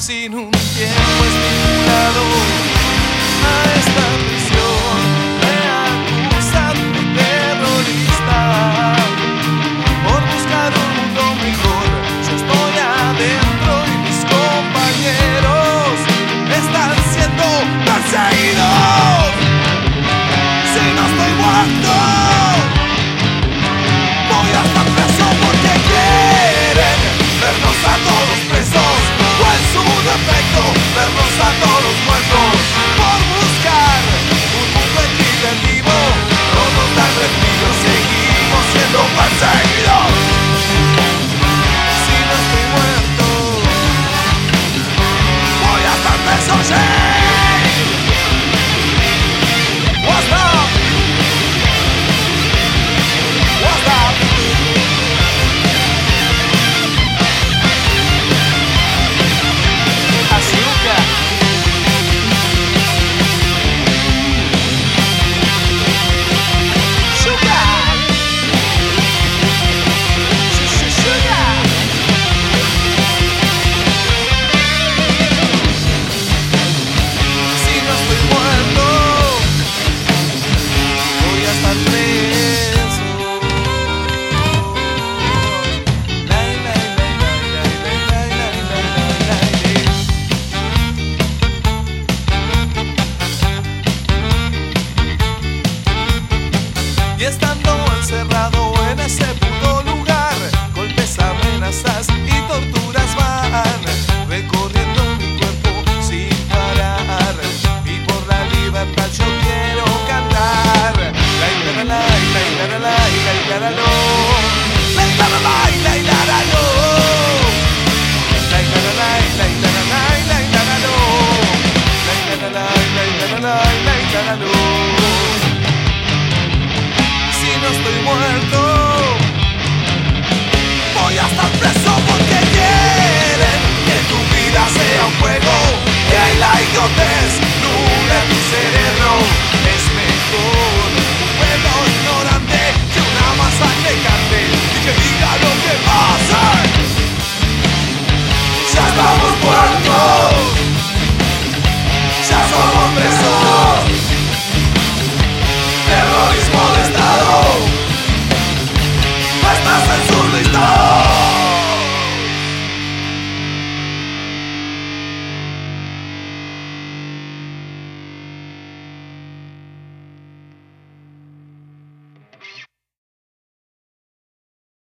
sin un tiempo estipulado a esta prisión. Me acusan de terrorista por buscar un mundo mejor. Yo estoy adentro y mis compañeros están siendo perseguidos. Si no estoy muerto, voy a estar preso porque quieren vernos a todos presos, o en su defecto vernos a todos muertos. Por buscar un mundo equitativo no nos dan respiro, seguimos siendo perseguidos. Si no estoy muerto, voy a estar preso, yeah. What's up? What's up? Azúcar. Sugar. Sugar. Si no estoy muerto, voy a estar preso. Lay, lay, lay, lay, lay, lay, lay, lay, lay. Y estando encerrado en ese puto lugar, golpes, amenazas y torturas van recorriendo mi cuerpo sin parar. Y por la libertad yo quiero cantar. Lay, la, la, lay, lay, la, la, lay, lay, la, la, lo. Lay, la, la, lay, lay, la, la, lo. Lay, la, la, lay, lay, la, la, lay, lay, la, la, lo. Lay, la, la, lay, lay, la, la, lay, lay, la, la, lo. Si no estoy muerto, voy a estar preso porque quieren que tu vida sea un juego, que la idiotez nubla tu cerebro.